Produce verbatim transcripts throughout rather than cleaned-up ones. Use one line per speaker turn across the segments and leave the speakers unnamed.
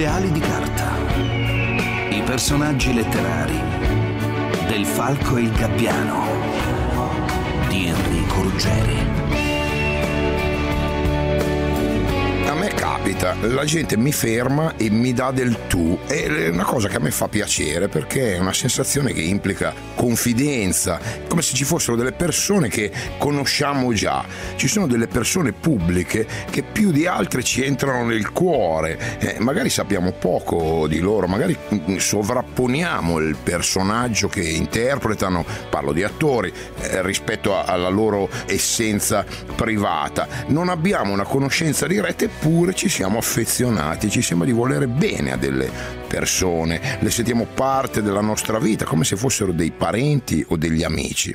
Le ali di carta. I personaggi letterari del Falco e il Gabbiano di Enrico Ruggeri.
A me capita, la gente mi ferma e mi dà del tu, è una cosa che a me fa piacere perché è una sensazione che implica confidenza, come se ci fossero delle persone che conosciamo già. Ci sono delle persone pubbliche che più di altre ci entrano nel cuore, eh, magari sappiamo poco di loro, magari sovrapponiamo il personaggio che interpretano, parlo di attori, eh, rispetto a, alla loro essenza privata. Non abbiamo una conoscenza diretta, eppure ci siamo affezionati, ci sembra di volere bene a delle persone, le sentiamo parte della nostra vita come se fossero dei parenti o degli amici.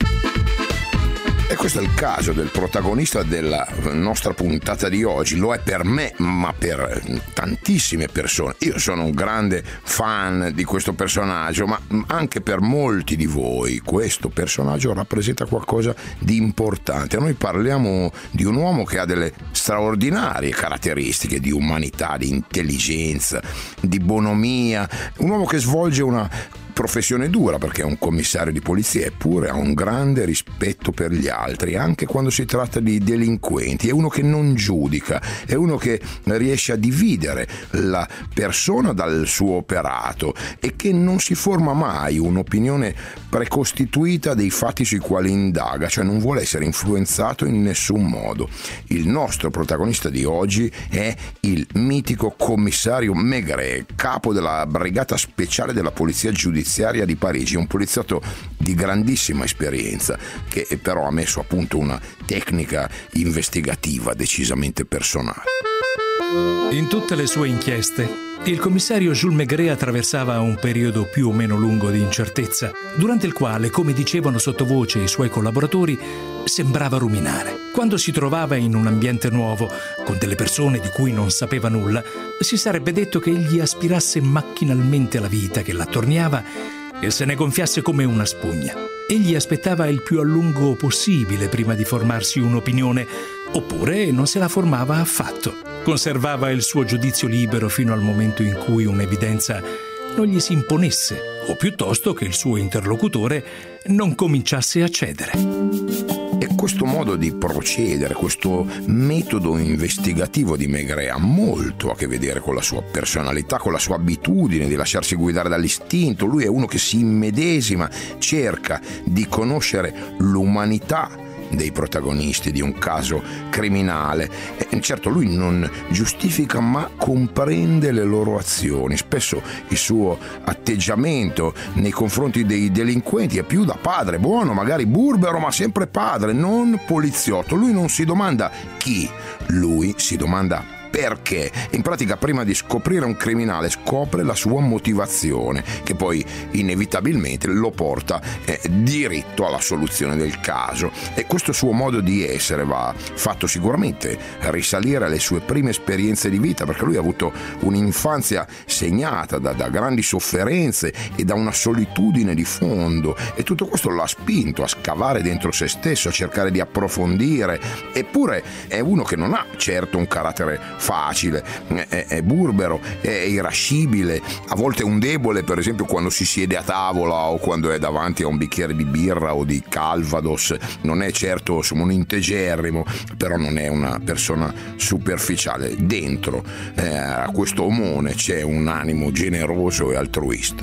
E questo è il caso del protagonista della nostra puntata di oggi. Lo è per me, ma per tantissime persone. Io sono un grande fan di questo personaggio, ma anche per molti di voi questo personaggio rappresenta qualcosa di importante. Noi parliamo di un uomo che ha delle straordinarie caratteristiche di umanità, di intelligenza, di bonomia, un uomo che svolge una professione dura perché è un commissario di polizia, eppure ha un grande rispetto per gli altri, anche quando si tratta di delinquenti. È uno che non giudica, è uno che riesce a dividere la persona dal suo operato e che non si forma mai un'opinione precostituita dei fatti sui quali indaga, cioè non vuole essere influenzato in nessun modo. Il nostro protagonista di oggi è il mitico commissario Maigret, capo della brigata speciale della polizia giudiziaria di Parigi, un poliziotto di grandissima esperienza che però ha messo a punto una tecnica investigativa decisamente personale.
In tutte le sue inchieste, il commissario Jules Maigret attraversava un periodo più o meno lungo di incertezza, durante il quale, come dicevano sottovoce i suoi collaboratori, sembrava ruminare. Quando si trovava in un ambiente nuovo, con delle persone di cui non sapeva nulla, si sarebbe detto che egli aspirasse macchinalmente alla vita che l'attorniava e se ne gonfiasse come una spugna. Egli aspettava il più a lungo possibile prima di formarsi un'opinione, oppure non se la formava affatto. Conservava il suo giudizio libero fino al momento in cui un'evidenza non gli si imponesse, o piuttosto che il suo interlocutore non cominciasse a cedere.
E questo modo di procedere, questo metodo investigativo di Maigret ha molto a che vedere con la sua personalità, con la sua abitudine di lasciarsi guidare dall'istinto. Lui è uno che si immedesima, cerca di conoscere l'umanità dei protagonisti di un caso criminale. E certo, lui non giustifica ma comprende le loro azioni. Spesso il suo atteggiamento nei confronti dei delinquenti è più da padre buono, magari burbero, ma sempre padre, non poliziotto. Lui non si domanda chi, lui si domanda perché. In pratica, prima di scoprire un criminale, scopre la sua motivazione, che poi inevitabilmente lo porta eh, diritto alla soluzione del caso. E questo suo modo di essere va fatto sicuramente risalire alle sue prime esperienze di vita, perché lui ha avuto un'infanzia segnata da, da grandi sofferenze e da una solitudine di fondo, e tutto questo l'ha spinto a scavare dentro se stesso, a cercare di approfondire. Eppure è uno che non ha certo un carattere facile, è, è burbero, è irascibile, a volte è un debole, per esempio quando si siede a tavola o quando è davanti a un bicchiere di birra o di Calvados. Non è certo insomma, un integerrimo, però non è una persona superficiale. Dentro eh, a questo omone c'è un animo generoso e altruista.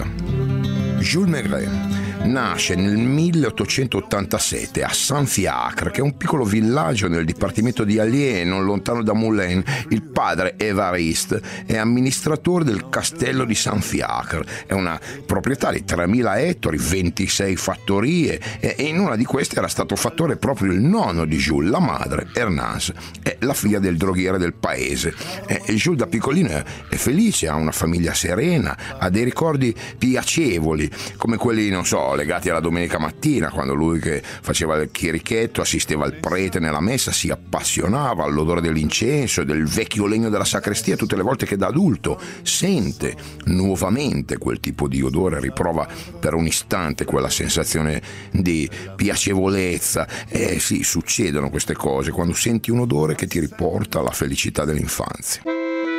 Jules Maigret nasce nel milleottocentottantasette a Saint-Fiacre, che è un piccolo villaggio nel dipartimento di Allier, non lontano da Moulins. Il padre, Évariste, è amministratore del castello di Saint-Fiacre, è una proprietà di tremila ettari, ventisei fattorie, e in una di queste era stato fattore proprio il nonno di Jules. La madre, Hernance, è la figlia del droghiere del paese. E Jules da piccolino è felice, ha una famiglia serena, ha dei ricordi piacevoli, come quelli, non so, legati alla domenica mattina, quando lui, che faceva il chierichetto, assisteva al prete nella messa, si appassionava all'odore dell'incenso e del vecchio legno della sacrestia. Tutte le volte che da adulto sente nuovamente quel tipo di odore, riprova per un istante quella sensazione di piacevolezza. E sì, succedono queste cose quando senti un odore che ti riporta alla felicità dell'infanzia.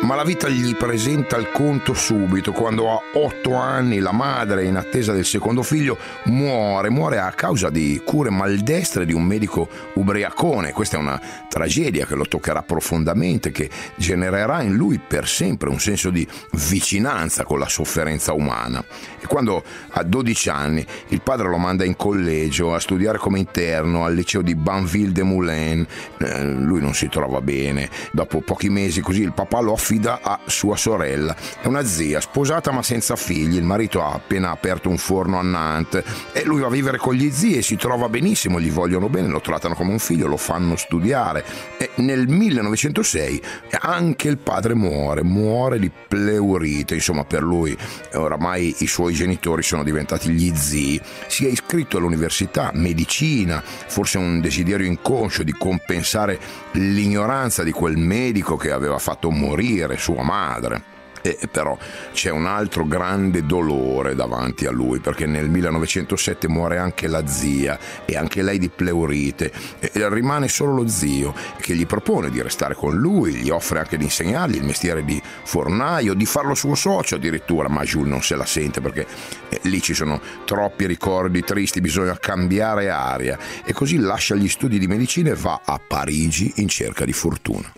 Ma la vita gli presenta il conto subito. Quando ha otto anni la madre, in attesa del secondo figlio, muore, muore a causa di cure maldestre di un medico ubriacone. Questa è una tragedia che lo toccherà profondamente, che genererà in lui per sempre un senso di vicinanza con la sofferenza umana. E quando ha dodici anni il padre lo manda in collegio a studiare come interno al liceo di Banville-des-Moulins, eh, lui non si trova bene. Dopo pochi mesi così il papà lo affida a sua sorella. È una zia sposata ma senza figli. Il marito ha appena aperto un forno a Nantes e lui va a vivere con gli zii e si trova benissimo, gli vogliono bene, lo trattano come un figlio, lo fanno studiare. E nel millenovecentosei anche il padre muore, muore di pleurite. Insomma, per lui oramai i suoi genitori sono diventati gli zii. Si è iscritto all'università, medicina, forse un desiderio inconscio di compensare l'ignoranza di quel medico che aveva fatto morire sua madre. E però c'è un altro grande dolore davanti a lui, perché nel millenovecentosette muore anche la zia e anche lei di pleurite, e rimane solo lo zio che gli propone di restare con lui, gli offre anche di insegnargli il mestiere di fornaio, di farlo suo socio addirittura, ma Jules non se la sente perché lì ci sono troppi ricordi tristi, bisogna cambiare aria, e così lascia gli studi di medicina e va a Parigi in cerca di fortuna.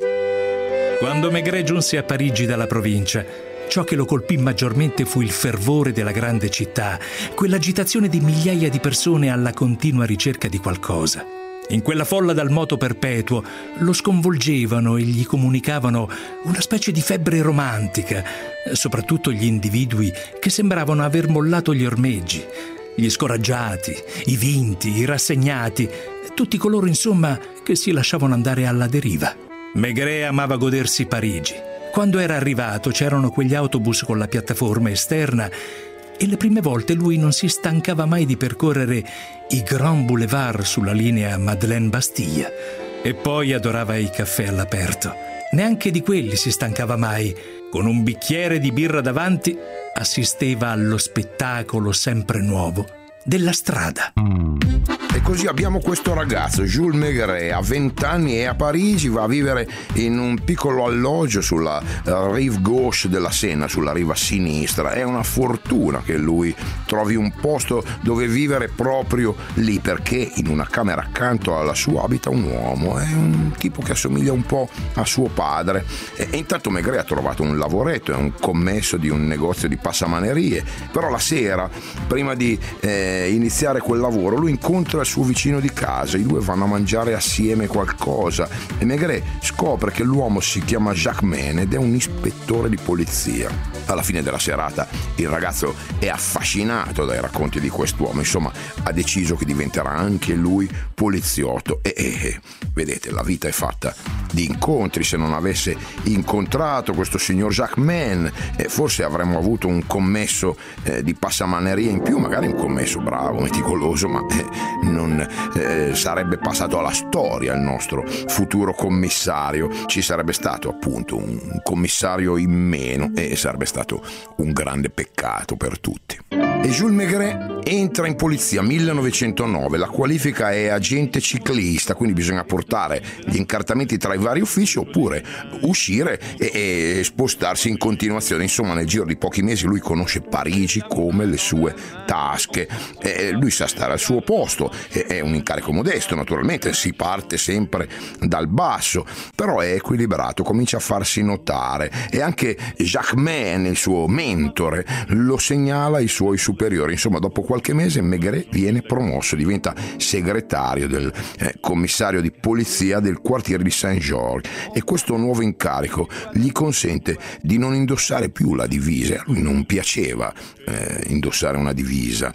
Quando Maigret giunse a Parigi dalla provincia, ciò che lo colpì maggiormente fu il fervore della grande città, quell'agitazione di migliaia di persone alla continua ricerca di qualcosa. In quella folla dal moto perpetuo lo sconvolgevano e gli comunicavano una specie di febbre romantica, soprattutto gli individui che sembravano aver mollato gli ormeggi, gli scoraggiati, i vinti, i rassegnati, tutti coloro insomma che si lasciavano andare alla deriva. Maigret amava godersi Parigi. Quando era arrivato c'erano quegli autobus con la piattaforma esterna e le prime volte lui non si stancava mai di percorrere i Grand Boulevard sulla linea Madeleine-Bastille. E poi adorava i caffè all'aperto. Neanche di quelli si stancava mai. Con un bicchiere di birra davanti assisteva allo spettacolo sempre nuovo della strada.
E così abbiamo questo ragazzo, Jules Maigret, ha venti anni, è a Parigi, va a vivere in un piccolo alloggio sulla rive gauche della Senna, sulla riva sinistra. È una fortuna che lui trovi un posto dove vivere proprio lì, perché in una camera accanto alla sua abita un uomo, è un tipo che assomiglia un po' a suo padre. E intanto Maigret ha trovato un lavoretto, è un commesso di un negozio di passamanerie, però la sera, prima di eh, iniziare quel lavoro, lui incontra il suo vicino di casa, i due vanno a mangiare assieme qualcosa e Maigret scopre che l'uomo si chiama Jacquemain ed è un ispettore di polizia. Alla fine della serata il ragazzo è affascinato dai racconti di quest'uomo, insomma ha deciso che diventerà anche lui poliziotto e, e vedete, la vita è fatta di incontri. Se non avesse incontrato questo signor Jacquemain eh, forse avremmo avuto un commesso eh, di passamaneria in più, magari un commesso bravo, meticoloso, ma eh, non eh, sarebbe passato alla storia il nostro futuro commissario. Ci sarebbe stato appunto un commissario in meno e sarebbe stato un grande peccato per tutti. E Jules Maigret entra in polizia millenovecentonove, la qualifica è agente ciclista, quindi bisogna portare gli incartamenti tra i vari uffici oppure uscire e, e spostarsi in continuazione. Insomma, nel giro di pochi mesi lui conosce Parigi come le sue tasche, e lui sa stare al suo posto, e, è un incarico modesto naturalmente, si parte sempre dal basso, però è equilibrato, comincia a farsi notare e anche Jacquemain, il suo mentore, lo segnala ai suoi superiori. Insomma, dopo qualche mese Maigret viene promosso, diventa segretario del eh, commissario di polizia del quartiere di Saint-Georges e questo nuovo incarico gli consente di non indossare più la divisa. A lui non piaceva eh, indossare una divisa.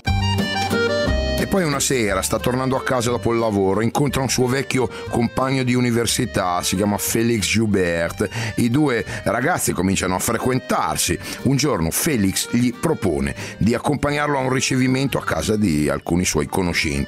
E poi una sera sta tornando a casa dopo il lavoro, incontra un suo vecchio compagno di università, si chiama Félix Joubert. I due ragazzi cominciano a frequentarsi. Un giorno Félix gli propone di accompagnarlo a un ricevimento a casa di alcuni suoi conoscenti.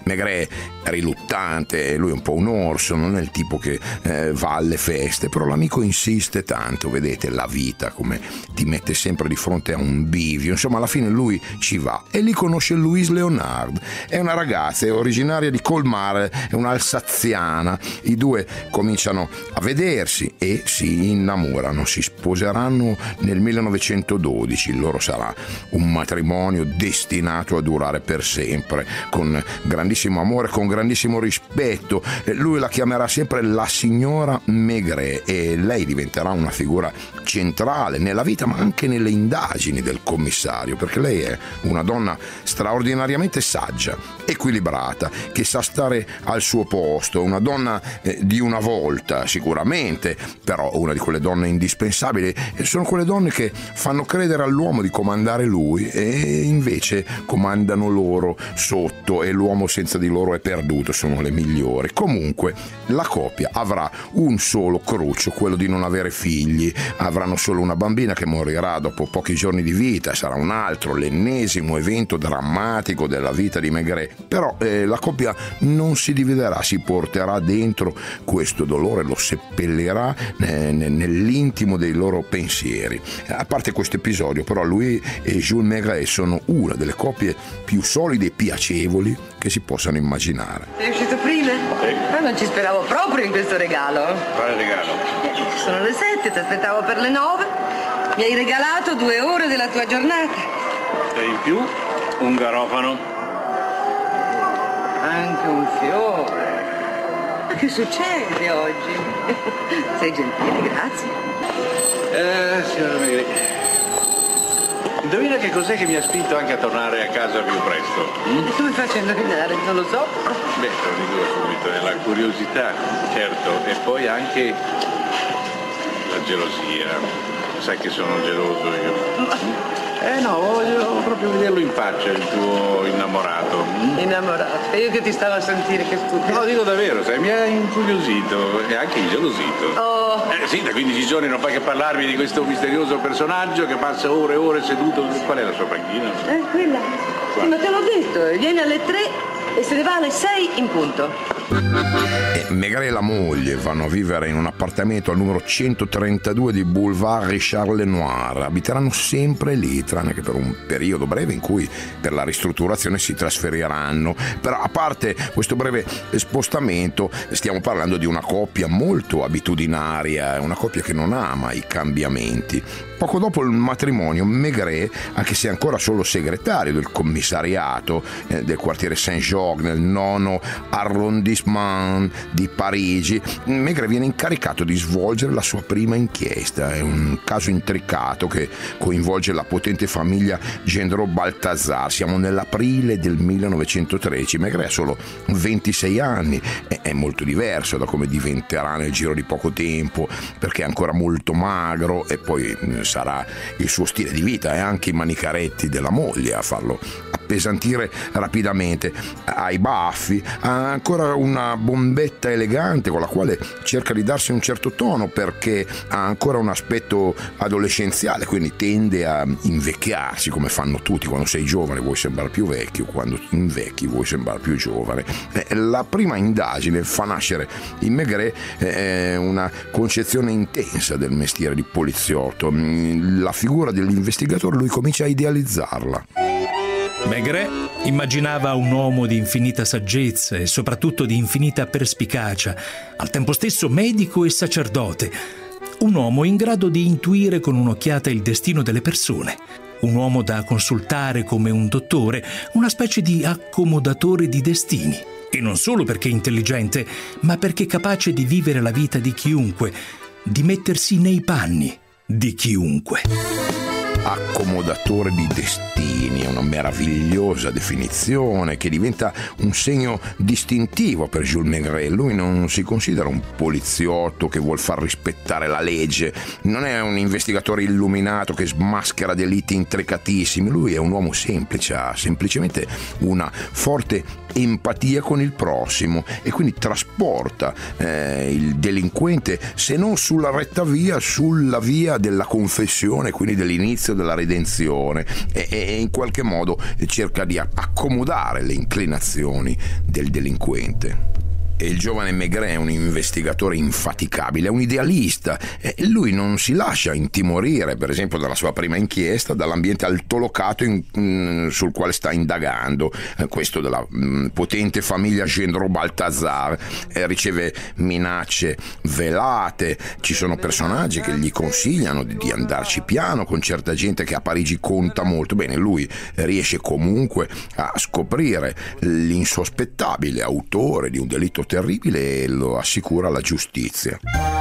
Maigret è riluttante, lui è un po' un orso, non è il tipo che eh, va alle feste, però l'amico insiste tanto, vedete la vita come ti mette sempre di fronte a un bivio, insomma alla fine lui ci va e lì conosce Louise Léonard, è una ragazza, è originaria di Colmar, è un'alsaziana, i due cominciano a vedersi e si innamorano, si sposeranno nel millenovecentododici, il loro sarà un matrimonio destinato a durare per sempre, con grandissimo amore, con grandissimo rispetto. Lui la chiamerà sempre la signora Maigret e lei diventerà una figura centrale nella vita ma anche nelle indagini del commissario, perché lei è una donna straordinariamente saggia, equilibrata, che sa stare al suo posto, una donna eh, di una volta sicuramente, però una di quelle donne indispensabili. Sono quelle donne che fanno credere all'uomo di comandare lui e invece comandano loro sotto e l'uomo senza di loro è perduto, sono le migliori. Comunque la coppia avrà un solo cruccio, quello di non avere figli, avranno solo una bambina che morirà dopo pochi giorni di vita, sarà un altro, l'ennesimo evento drammatico della vita di Maigret, però eh, la coppia non si dividerà, si porterà dentro questo dolore, lo seppellirà eh, nell'intimo dei loro pensieri. A parte questo episodio, però, lui e Jules Maigret sono una delle coppie più solide e piacevoli che si possano immaginare.
Sei uscito prima?
Sì.
Ma non ci speravo proprio in questo regalo.
Quale regalo?
Eh, sono le sette, ti aspettavo per le nove. Mi hai regalato due ore della tua giornata.
E in più un garofano.
Anche un fiore. Ma che succede oggi? Sei gentile, grazie.
Eh, signora Maigret. Indovina che cos'è che mi ha spinto anche a tornare a casa più presto?
Mm? E come faccio a indovinare? Non lo so.
Beh, te lo dico subito, è la curiosità, certo, e poi anche la gelosia. Sai che sono geloso io. Eh no, voglio proprio vederlo in faccia, il tuo innamorato.
Innamorato. E io che ti stavo a sentire, che stupido.
No, dico davvero, sai, mi ha incuriosito e anche ingelosito.
Oh.
Eh sì, da quindici giorni non fai che parlarmi di questo misterioso personaggio che passa ore e ore seduto. Qual è la sua panchina?
Eh, quella. Sì, ma te l'ho detto, viene alle tre e se ne va alle sei in punto.
E Maigret e la moglie vanno a vivere in un appartamento al numero centotrentadue di Boulevard Richard Lenoir. Abiteranno sempre lì, tranne che per un periodo breve in cui per la ristrutturazione si trasferiranno. Però a parte questo breve spostamento, stiamo parlando di una coppia molto abitudinaria, una coppia che non ama i cambiamenti. Poco dopo il matrimonio, Maigret, anche se ancora solo segretario del commissariato eh, del quartiere Saint-Georges nel nono arrondissement di Parigi, Maigret viene incaricato di svolgere la sua prima inchiesta. È un caso intricato che coinvolge la potente famiglia Gendreau-Balthazar. Siamo nell'aprile del millenovecentotredici. Maigret ha solo ventisei anni, è molto diverso da come diventerà nel giro di poco tempo, perché è ancora molto magro e poi sarà il suo stile di vita e anche i manicaretti della moglie a farlo appesantire rapidamente. Ha i baffi, ha ancora una bombetta elegante con la quale cerca di darsi un certo tono, perché ha ancora un aspetto adolescenziale, quindi tende a invecchiarsi come fanno tutti. Quando sei giovane vuoi sembrare più vecchio, quando invecchi vuoi sembrare più giovane. La prima indagine fa nascere in Maigret una concezione intensa del mestiere di poliziotto. La figura dell'investigatore lui comincia a idealizzarla.
Maigret immaginava un uomo di infinita saggezza e soprattutto di infinita perspicacia, al tempo stesso medico e sacerdote, un uomo in grado di intuire con un'occhiata il destino delle persone, un uomo da consultare come un dottore, una specie di accomodatore di destini. E non solo perché intelligente, ma perché capace di vivere la vita di chiunque, di mettersi nei panni di chiunque.
Accomodatore di destini è una meravigliosa definizione che diventa un segno distintivo per Jules Maigret. Lui non si considera un poliziotto che vuol far rispettare la legge, non è un investigatore illuminato che smaschera delitti intricatissimi. Lui è un uomo semplice, ha semplicemente una forte empatia con il prossimo e quindi trasporta eh, il delinquente, se non sulla retta via, sulla via della confessione, quindi dell'inizio l'inizio della redenzione e, e in qualche modo cerca di accomodare le inclinazioni del delinquente. E il giovane Maigret è un investigatore infaticabile, è un idealista. E lui non si lascia intimorire, per esempio, dalla sua prima inchiesta, dall'ambiente altolocato in, mh, sul quale sta indagando, eh, questo della mh, potente famiglia Gendreau Balthazar. Eh, riceve minacce velate, ci sono personaggi che gli consigliano di, di andarci piano con certa gente che a Parigi conta molto. Bene, lui riesce comunque a scoprire l'insospettabile autore di un delitto terribile e lo assicura la giustizia.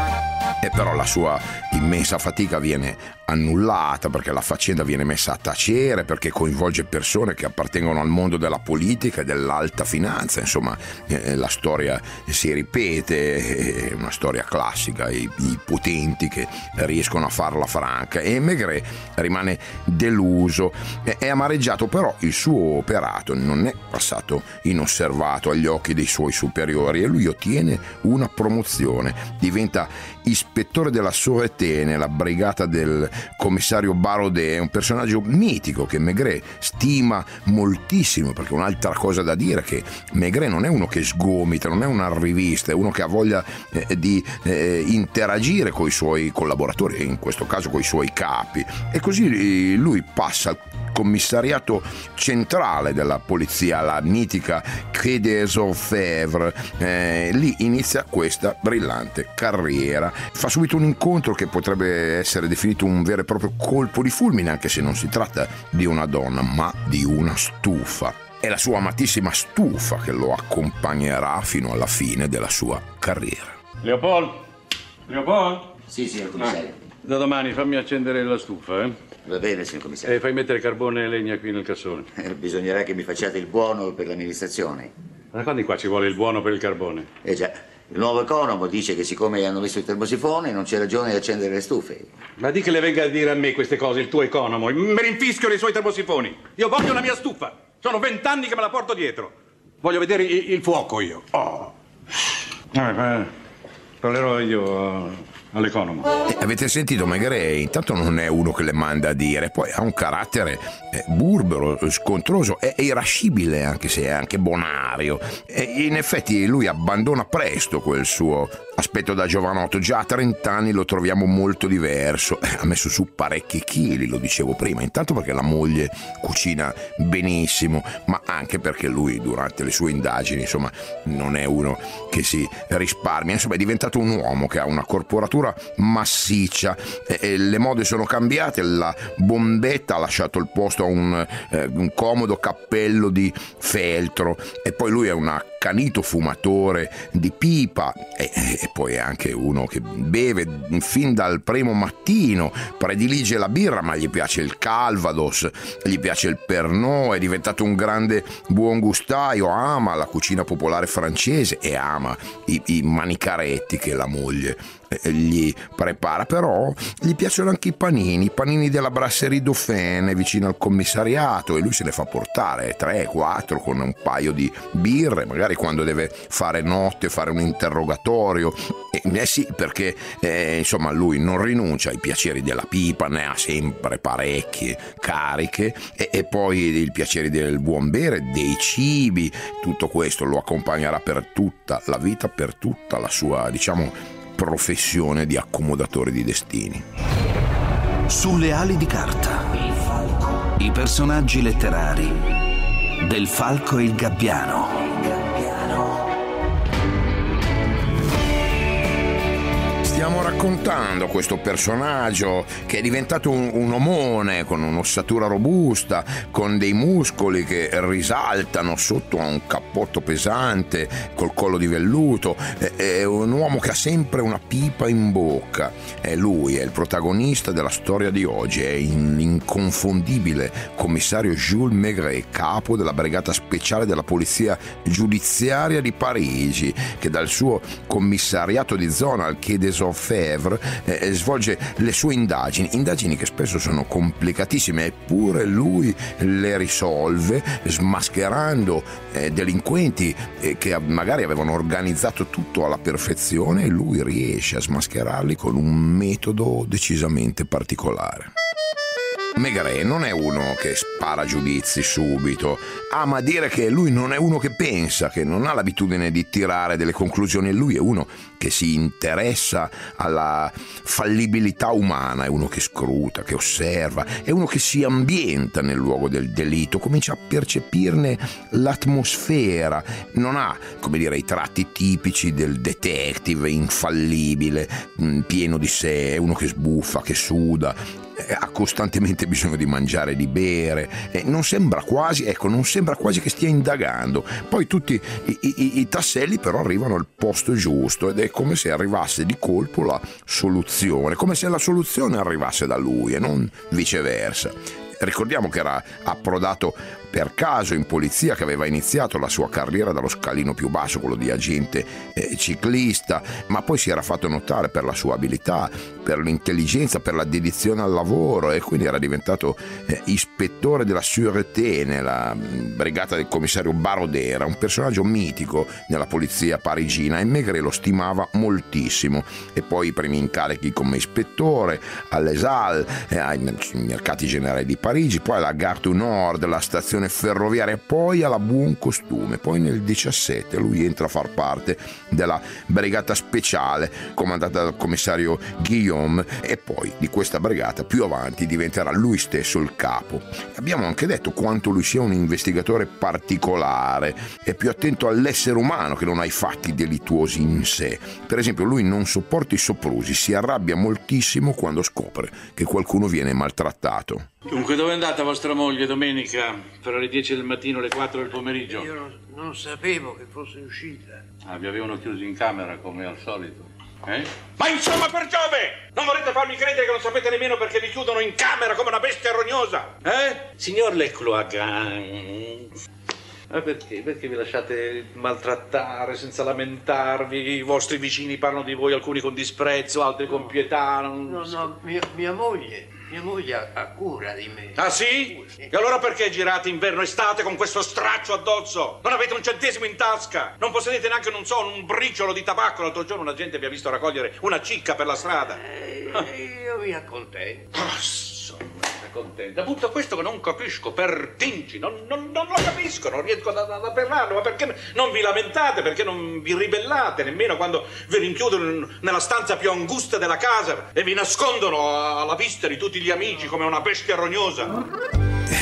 E però la sua immensa fatica viene annullata perché la faccenda viene messa a tacere, perché coinvolge persone che appartengono al mondo della politica e dell'alta finanza. Insomma, eh, la storia si ripete, è una storia classica, i, i potenti che riescono a farla franca, e Maigret rimane deluso, è, è amareggiato, però il suo operato non è passato inosservato agli occhi dei suoi superiori e lui ottiene una promozione, diventa ispettore della Sûreté nella brigata del commissario Barodet, un personaggio mitico che Maigret stima moltissimo, perché un'altra cosa da dire è che Maigret non è uno che sgomita, non è un arrivista, è uno che ha voglia eh, di eh, interagire con i suoi collaboratori, in questo caso con i suoi capi, e così lui passa al commissariato centrale della polizia, la mitica Quai des Orfèvres. Eh, lì inizia questa brillante carriera, fa subito un incontro che potrebbe essere definito un vero e proprio colpo di fulmine, anche se non si tratta di una donna ma di una stufa. È la sua amatissima stufa che lo accompagnerà fino alla fine della sua carriera.
Leopold? Leopold?
Sì, signor commissario.
Ah, da domani fammi accendere la stufa, eh?
Va bene, signor commissario.
E fai mettere carbone e legna qui nel cassone.
Eh, bisognerà che mi facciate il buono per l'amministrazione.
Ma quando qua ci vuole il buono per il carbone?
Eh già, il nuovo economo dice che siccome hanno messo il termosifone non c'è ragione di accendere le stufe.
Ma di che le venga a dire a me queste cose, il tuo economo? Me rinfischio nei suoi termosifoni. Io voglio la mia stufa. Sono vent'anni che me la porto dietro. Voglio vedere il, il fuoco io. Oh. Vabbè, parlerò io all'economo.
Eh, avete sentito, Maigret intanto non è uno che le manda a dire, poi ha un carattere eh, burbero, scontroso, è irascibile anche se è anche bonario, e in effetti lui abbandona presto quel suo aspetto da giovanotto. Già a trenta anni lo troviamo molto diverso, eh, ha messo su parecchi chili, lo dicevo prima, intanto perché la moglie cucina benissimo, ma anche perché lui durante le sue indagini insomma non è uno che si risparmia, insomma è diventato un uomo che ha una corporatura massiccia, e, e le mode sono cambiate, la bombetta ha lasciato il posto a un, eh, un comodo cappello di feltro, e poi lui è un accanito fumatore di pipa, e, e poi è anche uno che beve fin dal primo mattino, predilige la birra ma gli piace il Calvados, gli piace il Pernod, è diventato un grande buon gustaio, ama la cucina popolare francese e ama i, i manicaretti che la moglie gli prepara, però gli piacciono anche i panini, i panini della Brasserie Dauphine vicino al commissariato, e lui se ne fa portare tre quattro con un paio di birre, magari quando deve fare notte, fare un interrogatorio. E, eh sì, perché eh, insomma lui non rinuncia ai piaceri della pipa, ne ha sempre parecchie cariche, e, e poi i piaceri del buon bere, dei cibi, tutto questo lo accompagnerà per tutta la vita, per tutta la sua, diciamo, professione di accomodatore di destini.
Sulle ali di carta, il falco. I personaggi letterari del Falco e il Gabbiano.
Stiamo raccontando questo personaggio che è diventato un, un omone con un'ossatura robusta, con dei muscoli che risaltano sotto a un cappotto pesante, col collo di velluto. È, è un uomo che ha sempre una pipa in bocca. È lui, è il protagonista della storia di oggi, è l'inconfondibile commissario Jules Maigret, capo della brigata speciale della polizia giudiziaria di Parigi, che dal suo commissariato di zona al Quai des Orfèvres eh, svolge le sue indagini, indagini che spesso sono complicatissime, eppure lui le risolve smascherando eh, delinquenti eh, che magari avevano organizzato tutto alla perfezione, e lui riesce a smascherarli con un metodo decisamente particolare. Maigret non è uno che spara giudizi subito, ama dire che lui non è uno che pensa, che non ha l'abitudine di tirare delle conclusioni, lui è uno che si interessa alla fallibilità umana, è uno che scruta, che osserva, è uno che si ambienta nel luogo del delitto, comincia a percepirne l'atmosfera, non ha, come dire, i tratti tipici del detective infallibile, pieno di sé, è uno che sbuffa, che suda, ha costantemente bisogno di mangiare, di bere, e non sembra quasi, ecco, non sembra quasi che stia indagando. Poi tutti i, i, i tasselli però arrivano al posto giusto ed è come se arrivasse di colpo la soluzione, come se la soluzione arrivasse da lui e non viceversa. Ricordiamo che era approdato per caso in polizia, che aveva iniziato la sua carriera dallo scalino più basso, quello di agente eh, ciclista, ma poi si era fatto notare per la sua abilità, per l'intelligenza, per la dedizione al lavoro, e quindi era diventato eh, ispettore della Sûreté nella brigata del commissario Barodera, un personaggio mitico nella polizia parigina, e Maigret lo stimava moltissimo. E poi i primi incarichi come ispettore all'Es Halles, eh, ai mercati generali di Parigi, poi alla Gare du Nord, la stazione ferroviaria, poi alla Buon Costume. Poi nel diciassette lui entra a far parte della brigata speciale comandata dal commissario Guillaume, e poi di questa brigata più avanti diventerà lui stesso il capo. Abbiamo anche detto quanto lui sia un investigatore particolare, è più attento all'essere umano che non ai fatti delittuosi in sé. Per esempio, lui non sopporta i soprusi, si arrabbia moltissimo quando scopre che qualcuno viene maltrattato.
Dunque, dove è andata vostra moglie domenica? Fra le dieci del mattino e le quattro del pomeriggio?
Io non, non sapevo che fosse uscita.
Ah, vi avevano chiusi in camera come al solito, eh?
Ma insomma, per Giove! Non volete farmi credere che non sapete nemmeno perché vi chiudono in camera come una bestia rognosa?
Eh? Signor Lecloagan, ma perché? Perché vi lasciate maltrattare senza lamentarvi? I vostri vicini parlano di voi, alcuni con disprezzo, altri con pietà. Non...
No, no, mia, mia moglie... Mia moglie ha, ha cura di me.
Ah sì? E allora perché girate inverno e estate con questo straccio addosso? Non avete un centesimo in tasca? Non possedete neanche, non so, un briciolo di tabacco? L'altro giorno una gente vi ha visto raccogliere una cicca per la strada.
Eh, io mi accontento.
Contenta. Appunto questo che non capisco, per Tinci, non, non, non lo capisco, non riesco ad, ad afferrarlo. Ma perché non vi lamentate, perché non vi ribellate nemmeno quando vi rinchiudono nella stanza più angusta della casa e vi nascondono alla vista di tutti gli amici come una bestia rognosa?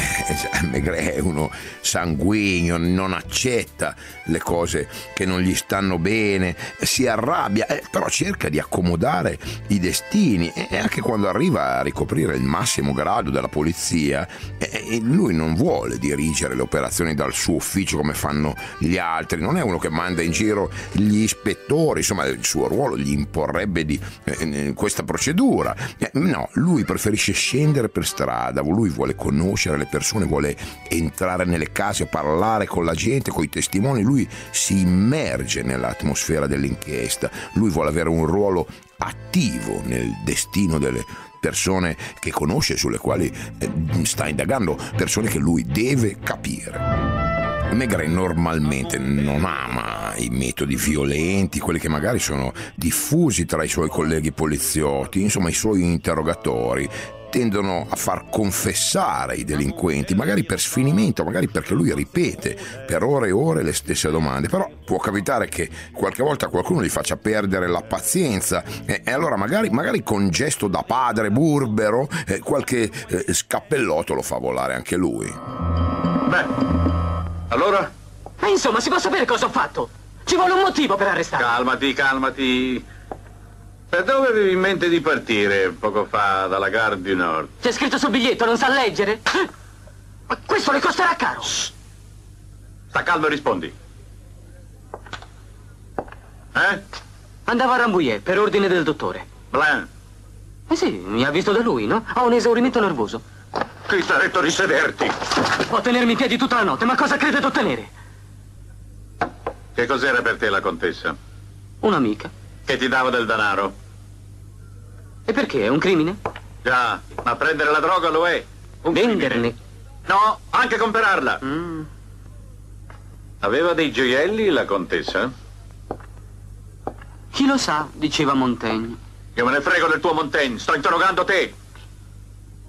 Maigret è uno sanguigno, non accetta le cose che non gli stanno bene, si arrabbia, eh, però cerca di accomodare i destini, e anche quando arriva a ricoprire il massimo grado della polizia, eh, lui non vuole dirigere le operazioni dal suo ufficio come fanno gli altri, non è uno che manda in giro gli ispettori, insomma il suo ruolo gli imporrebbe di eh, questa procedura, eh, no, lui preferisce scendere per strada, lui vuole conoscere le persone, vuole entrare nelle case, parlare con la gente, con i testimoni, lui si immerge nell'atmosfera dell'inchiesta, lui vuole avere un ruolo attivo nel destino delle persone che conosce, sulle quali sta indagando, persone che lui deve capire. Maigret normalmente non ama i metodi violenti, quelli che magari sono diffusi tra i suoi colleghi poliziotti, insomma i suoi interrogatori tendono a far confessare i delinquenti, magari per sfinimento, magari perché lui ripete per ore e ore le stesse domande, però può capitare che qualche volta qualcuno gli faccia perdere la pazienza e, e allora magari, magari con gesto da padre burbero eh, qualche eh, scappellotto lo fa volare anche lui.
Beh, allora?
Ma insomma, si può sapere cosa ho fatto? Ci vuole un motivo per arrestarmi.
Calmati, calmati. Per dove avevi in mente di partire poco fa dalla Gare du Nord?
C'è scritto sul biglietto, non sa leggere? Ma questo le costerà caro.
Shh. Sta calmo e rispondi. Eh?
Andavo a Rambouillet per ordine del dottore.
Blanc.
Eh sì, mi ha visto da lui, no? Ho un esaurimento nervoso.
Chi ti ha detto di sederti?
Può tenermi in piedi tutta la notte, ma cosa crede d'ottenere?
Che cos'era per te la contessa?
Un'amica.
Che ti dava del denaro?
E perché? È un crimine?
Già, ma prendere la droga lo è. Un
Venderne?
No, anche comprarla.
Mm.
Aveva dei gioielli la contessa?
Chi lo sa, diceva Montaigne.
Io me ne frego del tuo Montaigne, sto interrogando te.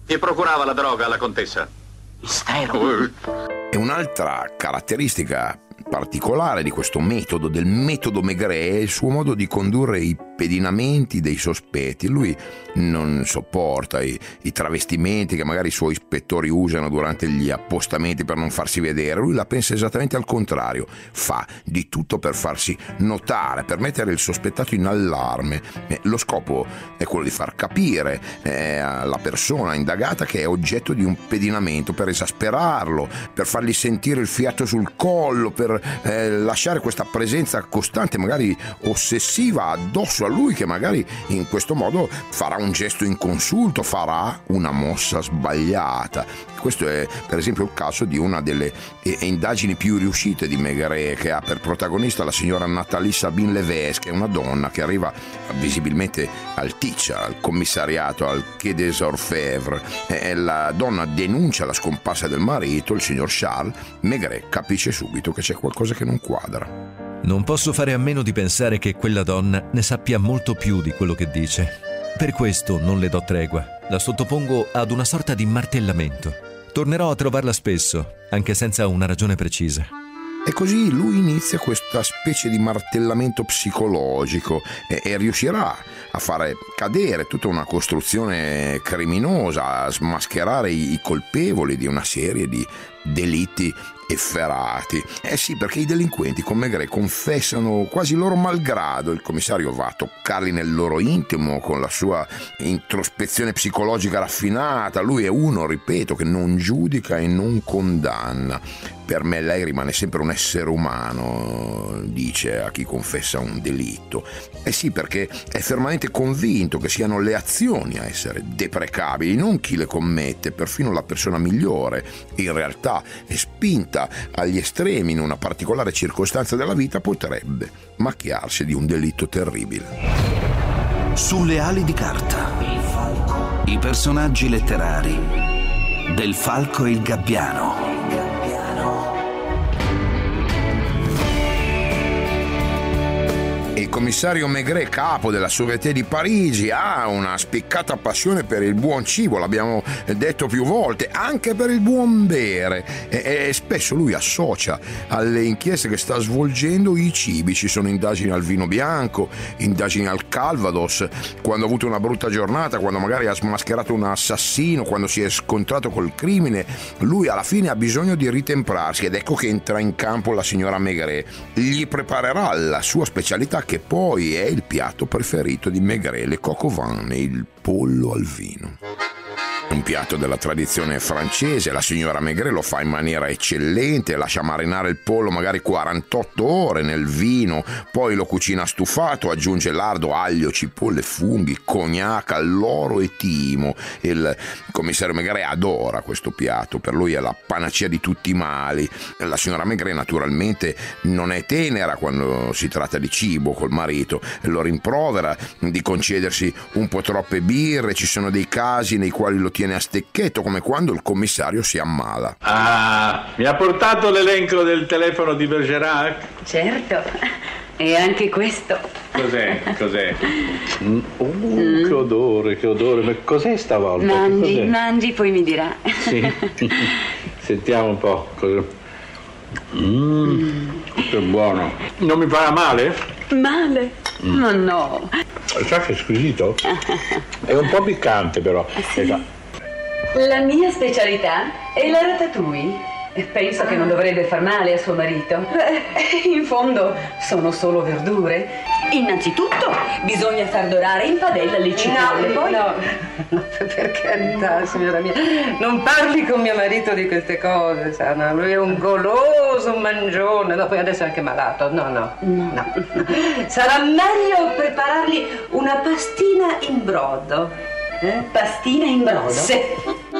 Chi procurava la droga alla contessa?
Mistero.
E un'altra caratteristica particolare di questo metodo, del metodo Maigret, è il suo modo di condurre i pedinamenti dei sospetti. Lui non sopporta i, i travestimenti che magari i suoi ispettori usano durante gli appostamenti per non farsi vedere. Lui la pensa esattamente al contrario, fa di tutto per farsi notare, per mettere il sospettato in allarme. Eh, lo scopo è quello di far capire eh, alla persona indagata che è oggetto di un pedinamento, per esasperarlo, per fargli sentire il fiato sul collo, per eh, lasciare questa presenza costante, magari ossessiva, addosso a lui, che magari in questo modo farà un gesto inconsulto, farà una mossa sbagliata. Questo è per esempio il caso di una delle eh, indagini più riuscite di Maigret, che ha per protagonista la signora Nathalie Sabine Levesque, che è una donna che arriva visibilmente alticcia al commissariato, al Quai des Orfèvres. E la donna denuncia la scomparsa del marito, il signor Charles. Maigret capisce subito che c'è qualcosa che non quadra.
Non posso fare a meno di pensare che quella donna ne sappia molto più di quello che dice. Per questo non le do tregua. La sottopongo ad una sorta di martellamento. Tornerò a trovarla spesso, anche senza una ragione precisa.
E così lui inizia questa specie di martellamento psicologico e, e riuscirà a fare cadere tutta una costruzione criminosa, a smascherare i, i colpevoli di una serie di delitti efferati. Eh sì, perché i delinquenti con Maigret confessano quasi loro malgrado. Il commissario va a toccarli nel loro intimo con la sua introspezione psicologica raffinata. Lui è uno, ripeto, che non giudica e non condanna. Per me lei rimane sempre un essere umano, dice a chi confessa un delitto. Eh sì, perché è fermamente convinto che siano le azioni a essere deprecabili, non chi le commette. Perfino la persona migliore, in realtà, è spinta agli estremi in una particolare circostanza della vita, potrebbe macchiarsi di un delitto terribile.
Sulle ali di carta, i personaggi letterari del Falco e il Gabbiano.
Il commissario Maigret, capo della Sûreté di Parigi, ha una spiccata passione per il buon cibo, l'abbiamo detto più volte, anche per il buon bere, e, e spesso lui associa alle inchieste che sta svolgendo i cibi. Ci sono indagini al vino bianco, indagini al Calvados, quando ha avuto una brutta giornata, quando magari ha smascherato un assassino, quando si è scontrato col crimine. Lui alla fine ha bisogno di ritemprarsi, ed ecco che entra in campo la signora Maigret. Gli preparerà la sua specialità, che poi è il piatto preferito di Maigret, le coq au vin, il pollo al vino. Un piatto della tradizione francese. La signora Maigret lo fa in maniera eccellente, lascia marinare il pollo magari quarantotto ore nel vino, poi lo cucina stufato, aggiunge lardo, aglio, cipolle, funghi, cognac, alloro e timo. Il commissario Maigret adora questo piatto, per lui è la panacea di tutti i mali. La signora Maigret naturalmente non è tenera quando si tratta di cibo col marito, lo rimprovera di concedersi un po' troppe birre. Ci sono dei casi nei quali lo tiene a stecchetto, come quando il commissario si ammala.
Ah, mi ha portato l'elenco del telefono di Bergerac?
Certo, e anche questo.
Cos'è? Cos'è? Mm. Oh, mm. Che odore, che odore. Ma cos'è stavolta?
Mangi,
cos'è?
mangi, poi mi dirà.
Sì. Sentiamo un po'. Cosa... Mm. Mm. Che buono. Non mi farà male?
Male? Mm. Ma no.
Sa che è squisito? È un po' piccante però.
Sì. La mia specialità è la ratatouille. Penso che non dovrebbe far male a suo marito. Beh, in fondo sono solo verdure. Innanzitutto bisogna far dorare in padella le cipolle. No, poi... no, no, per carità, signora mia, non parli con mio marito di queste cose, sa, no? Lui è un goloso, un mangione. No, poi adesso è anche malato. No, no, no, no. Sarà meglio preparargli una pastina in brodo. Eh? Pastina in brodo? Sì.
E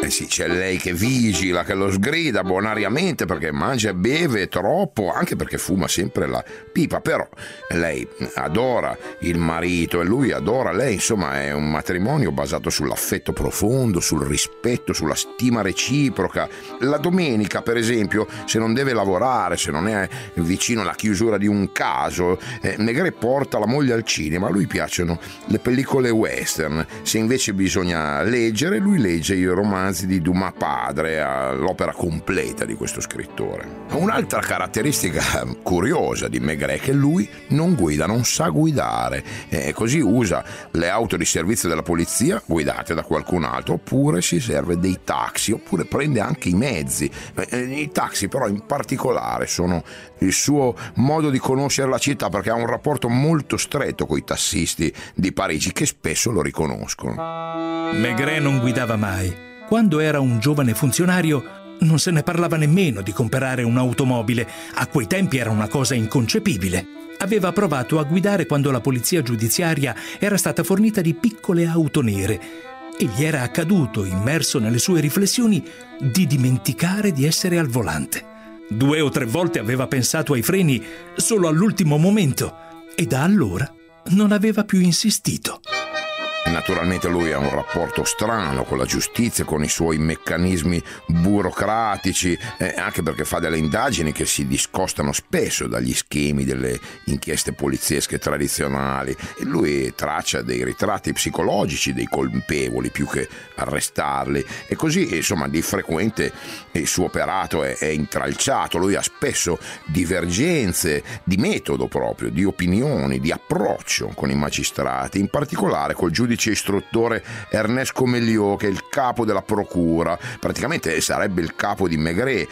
Eh sì, c'è lei che vigila, che lo sgrida bonariamente perché mangia e beve troppo, anche perché fuma sempre la pipa, però lei adora il marito e lui adora lei, insomma è un matrimonio basato sull'affetto profondo, sul rispetto, sulla stima reciproca. La domenica, per esempio, se non deve lavorare, se non è vicino alla chiusura di un caso, eh, Maigret porta la moglie al cinema. A lui piacciono le pellicole western, se invece bisogna leggere, lui legge i romanzi di Dumas padre, l'opera completa di questo scrittore. Un'altra caratteristica curiosa di Maigret è che lui non guida, non sa guidare, e così usa le auto di servizio della polizia guidate da qualcun altro, oppure si serve dei taxi, oppure prende anche i mezzi. I taxi però in particolare sono il suo modo di conoscere la città, perché ha un rapporto molto stretto con i tassisti di Parigi che spesso lo riconoscono.
Maigret non guidava mai. Quando era un giovane funzionario non se ne parlava nemmeno di comprare un'automobile. A quei tempi era una cosa inconcepibile. Aveva provato a guidare quando la polizia giudiziaria era stata fornita di piccole auto nere e gli era accaduto, immerso nelle sue riflessioni, di dimenticare di essere al volante. Due o tre volte aveva pensato ai freni solo all'ultimo momento e da allora non aveva più insistito.
Naturalmente lui ha un rapporto strano con la giustizia, con i suoi meccanismi burocratici, eh, anche perché fa delle indagini che si discostano spesso dagli schemi delle inchieste poliziesche tradizionali. E lui traccia dei ritratti psicologici dei colpevoli più che arrestarli, e così insomma di frequente il suo operato è, è intralciato. Lui ha spesso divergenze di metodo proprio, di opinioni, di approccio con i magistrati, in particolare col giudice istruttore Ernest Comeliot, che è il capo della procura, praticamente sarebbe il capo di Maigret,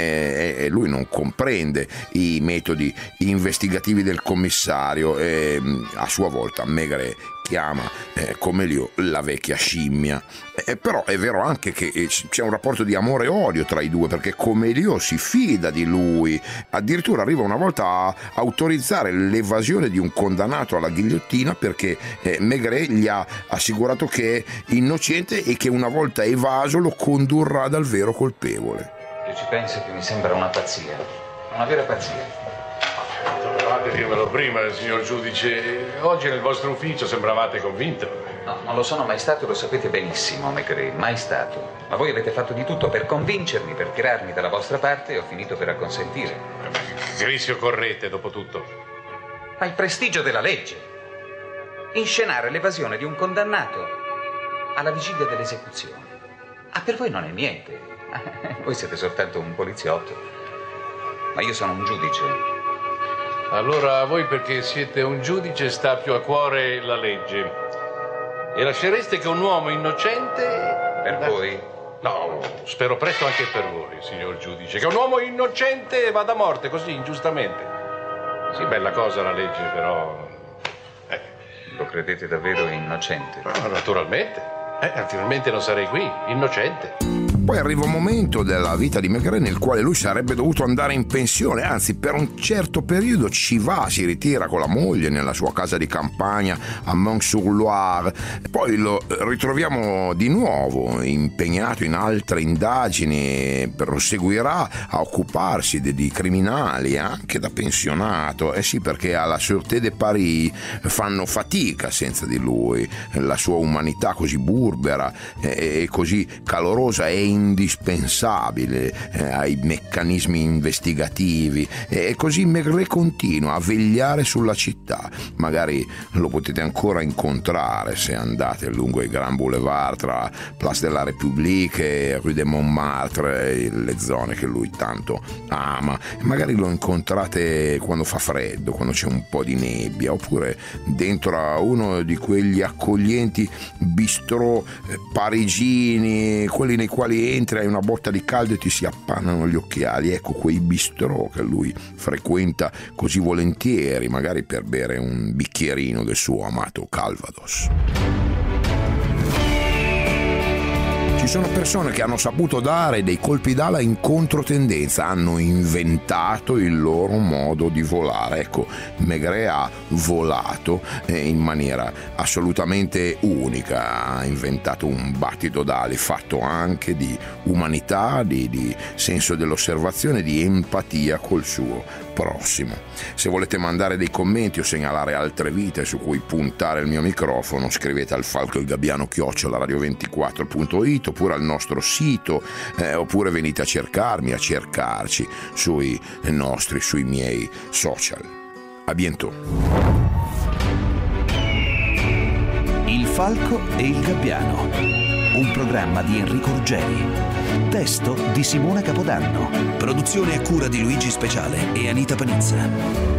e eh, lui non comprende i metodi investigativi del commissario, e a sua volta Maigret chiama eh, Comeliot la vecchia scimmia. Eh, però è vero anche che eh, c'è un rapporto di amore e odio tra i due, perché Comeliot si fida di lui, addirittura arriva una volta a autorizzare l'evasione di un condannato alla ghigliottina perché eh, Maigret gli ha assicurato che è innocente e che una volta evaso lo condurrà dal vero colpevole.
Io ci penso che mi sembra una pazzia, una vera pazzia.
Dovevate dirmelo prima, signor giudice. Oggi nel vostro ufficio sembravate convinto.
No, non lo sono mai stato, lo sapete benissimo, Maigret, mai stato. Ma voi avete fatto di tutto per convincermi, per tirarmi dalla vostra parte, e ho finito per acconsentire.
Che rischio correte, dopo tutto?
Ma il prestigio della legge. Inscenare l'evasione di un condannato alla vigilia dell'esecuzione. Ah, per voi non è niente. Voi siete soltanto un poliziotto. Ma io sono un giudice.
Allora a voi, perché siete un giudice, sta più a cuore la legge. E lascereste che un uomo innocente...
Per da... voi?
No, spero presto anche per voi, signor giudice, che un uomo innocente vada a morte così, ingiustamente. Sì, bella cosa la legge, però...
Eh. Lo credete davvero innocente?
No, naturalmente. Eh, altrimenti non sarei qui, innocente.
Poi arriva un momento della vita di Maigret nel quale lui sarebbe dovuto andare in pensione, anzi per un certo periodo ci va, si ritira con la moglie nella sua casa di campagna a Meung-sur-Loire. Poi lo ritroviamo di nuovo impegnato in altre indagini, proseguirà a occuparsi di, di criminali anche da pensionato. Eh sì, perché alla Sûreté de Paris fanno fatica senza di lui. La sua umanità così burbera e così calorosa è indispensabile eh, ai meccanismi investigativi, e così Maigret continua a vegliare sulla città. Magari lo potete ancora incontrare se andate lungo i Grand Boulevard tra Place de la République e Rue de Montmartre, le zone che lui tanto ama. Magari lo incontrate quando fa freddo, quando c'è un po' di nebbia, oppure dentro a uno di quegli accoglienti bistrò parigini, quelli nei quali entri, hai una botta di caldo e ti si appannano gli occhiali. Ecco quei bistrò che lui frequenta così volentieri, magari per bere un bicchierino del suo amato Calvados. Ci sono persone che hanno saputo dare dei colpi d'ala in controtendenza, hanno inventato il loro modo di volare. Ecco, Maigret ha volato in maniera assolutamente unica, ha inventato un battito d'ali fatto anche di umanità, di, di senso dell'osservazione, di empatia col suo prossimo. Se volete mandare dei commenti o segnalare altre vite su cui puntare il mio microfono, scrivete al falco il gabbiano chiocciola radio ventiquattro punto it oppure al nostro sito, eh, oppure venite a cercarmi, a cercarci sui nostri, sui miei social. A bientôt.
Il falco e il gabbiano, un programma di Enrico Ruggeri. Testo di Simona Capodanno. Produzione a cura di Luigi Speciale e Anita Panizza.